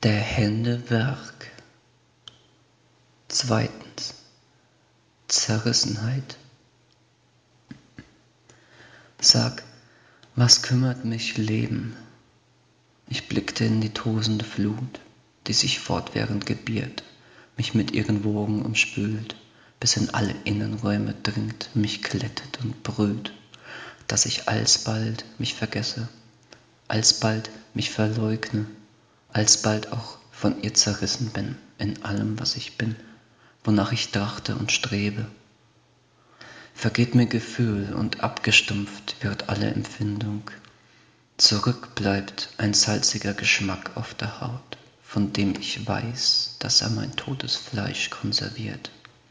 Der Hände Werk. Zweitens. Zerrissenheit. Sag, was kümmert mich Leben? Ich blickte in die tosende Flut, die sich fortwährend gebiert, mich mit ihren Wogen umspült, bis in alle Innenräume dringt, mich glättet und brüht, dass ich alsbald mich vergesse, alsbald mich verleugne, alsbald auch von ihr zerrissen bin in allem, was ich bin, wonach ich trachte und strebe. Vergeht mir Gefühl und abgestumpft wird alle Empfindung. Zurück bleibt ein salziger Geschmack auf der Haut, von dem ich weiß, dass er mein totes Fleisch konserviert.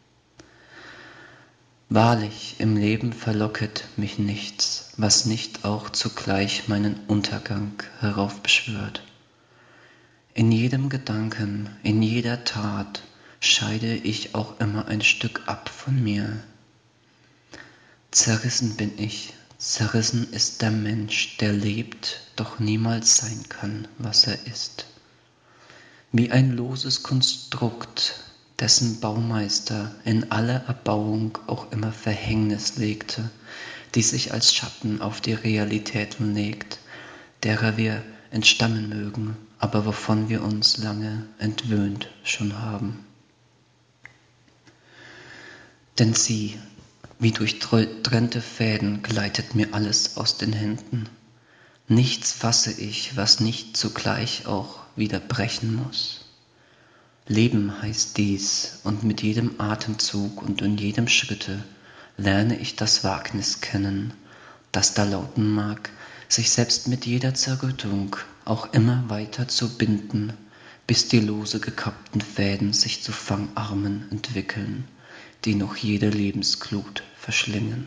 Wahrlich, im Leben verlocket mich nichts, was nicht auch zugleich meinen Untergang heraufbeschwört. In jedem Gedanken, in jeder Tat scheide ich auch immer ein Stück ab von mir. Zerrissen bin ich, zerrissen ist der Mensch, der lebt, doch niemals sein kann, was er ist. Wie ein loses Konstrukt, dessen Baumeister in aller Erbauung auch immer Verhängnis legte, die sich als Schatten auf die Realitäten legt, derer wir entstammen mögen, aber wovon wir uns lange entwöhnt schon haben. Denn sieh, wie durch trennte Fäden gleitet mir alles aus den Händen. Nichts fasse ich, was nicht zugleich auch wieder brechen muss. Leben heißt dies, und mit jedem Atemzug und in jedem Schritte lerne ich das Wagnis kennen, das da lauten mag, sich selbst mit jeder Zerrüttung auch immer weiter zu binden, bis die lose gekappten Fäden sich zu Fangarmen entwickeln, die noch jede Lebensglut verschlingen.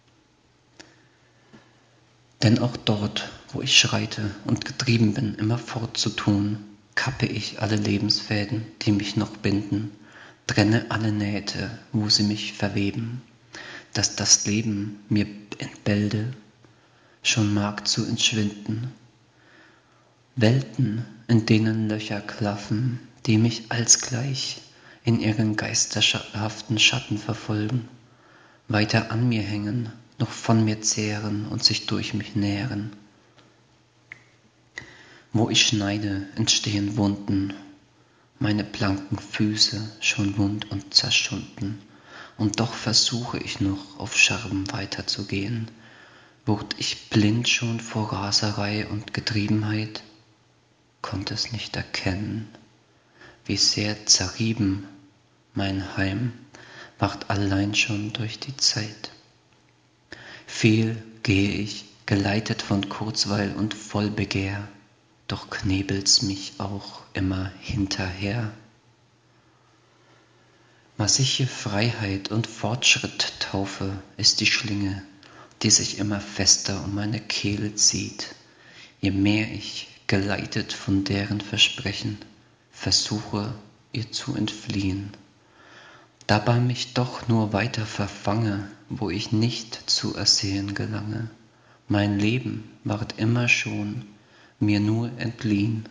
Denn auch dort, wo ich schreite und getrieben bin, immer fortzutun, kappe ich alle Lebensfäden, die mich noch binden, trenne alle Nähte, wo sie mich verweben, dass das Leben mir entbälde, schon mag zu entschwinden. Welten, in denen Löcher klaffen, die mich alsgleich in ihren geisterhaften Schatten verfolgen, weiter an mir hängen, noch von mir zehren und sich durch mich nähren. Wo ich schneide, entstehen Wunden, meine blanken Füße schon wund und zerschunden, und doch versuche ich noch auf Scherben weiterzugehen. Wurd ich blind schon vor Raserei und Getriebenheit, konnte es nicht erkennen, wie sehr zerrieben mein Heim ward allein schon durch die Zeit. Viel gehe ich, geleitet von Kurzweil und voll Begehr, doch knebelt's mich auch immer hinterher. Was ich hier Freiheit und Fortschritt taufe, ist die Schlinge, die sich immer fester um meine Kehle zieht, je mehr ich, geleitet von deren Versprechen, versuche, ihr zu entfliehen. Dabei mich doch nur weiter verfange, wo ich nicht zu ersehen gelange. Mein Leben ward immer schon mir nur entliehen.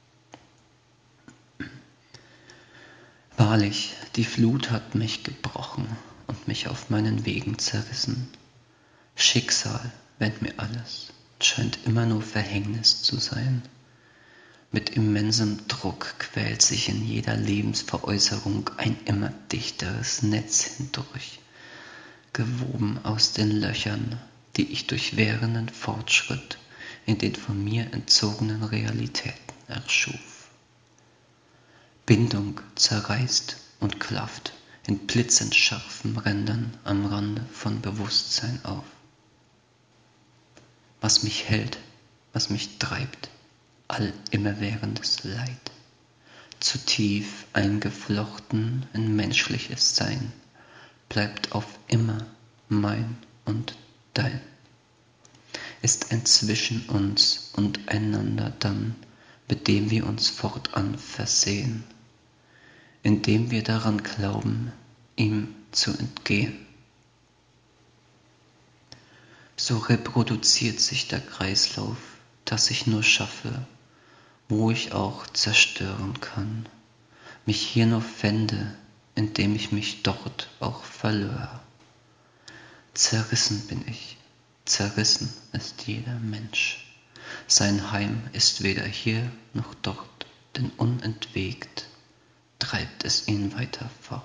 Wahrlich, die Flut hat mich gebrochen und mich auf meinen Wegen zerrissen. Schicksal wendet mir alles und scheint immer nur Verhängnis zu sein. Mit immensem Druck quält sich in jeder Lebensveräußerung ein immer dichteres Netz hindurch, gewoben aus den Löchern, die ich durch währenden Fortschritt in den von mir entzogenen Realitäten erschuf. Bindung zerreißt und klafft in blitzend scharfen Rändern am Rande von Bewusstsein auf. Was mich hält, was mich treibt, all immerwährendes Leid, zu tief eingeflochten in menschliches Sein, bleibt auf immer mein und dein, ist ein zwischen uns und einander dann, mit dem wir uns fortan versehen, indem wir daran glauben, ihm zu entgehen. So reproduziert sich der Kreislauf, dass ich nur schaffe, wo ich auch zerstören kann, mich hier nur fände, indem ich mich dort auch verlöre. Zerrissen bin ich, zerrissen ist jeder Mensch. Sein Heim ist weder hier noch dort, denn unentwegt treibt es ihn weiter fort.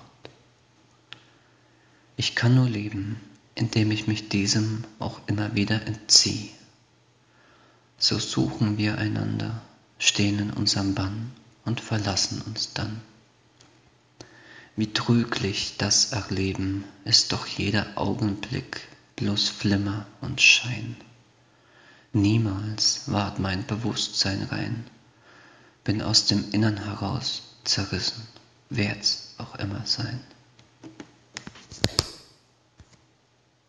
Ich kann nur leben, indem ich mich diesem auch immer wieder entziehe. So suchen wir einander, stehen in unserem Bann und verlassen uns dann. Wie trüglich das Erleben ist doch jeder Augenblick bloß Flimmer und Schein. Niemals ward mein Bewusstsein rein, bin aus dem Innern heraus zerrissen, werd's auch immer sein.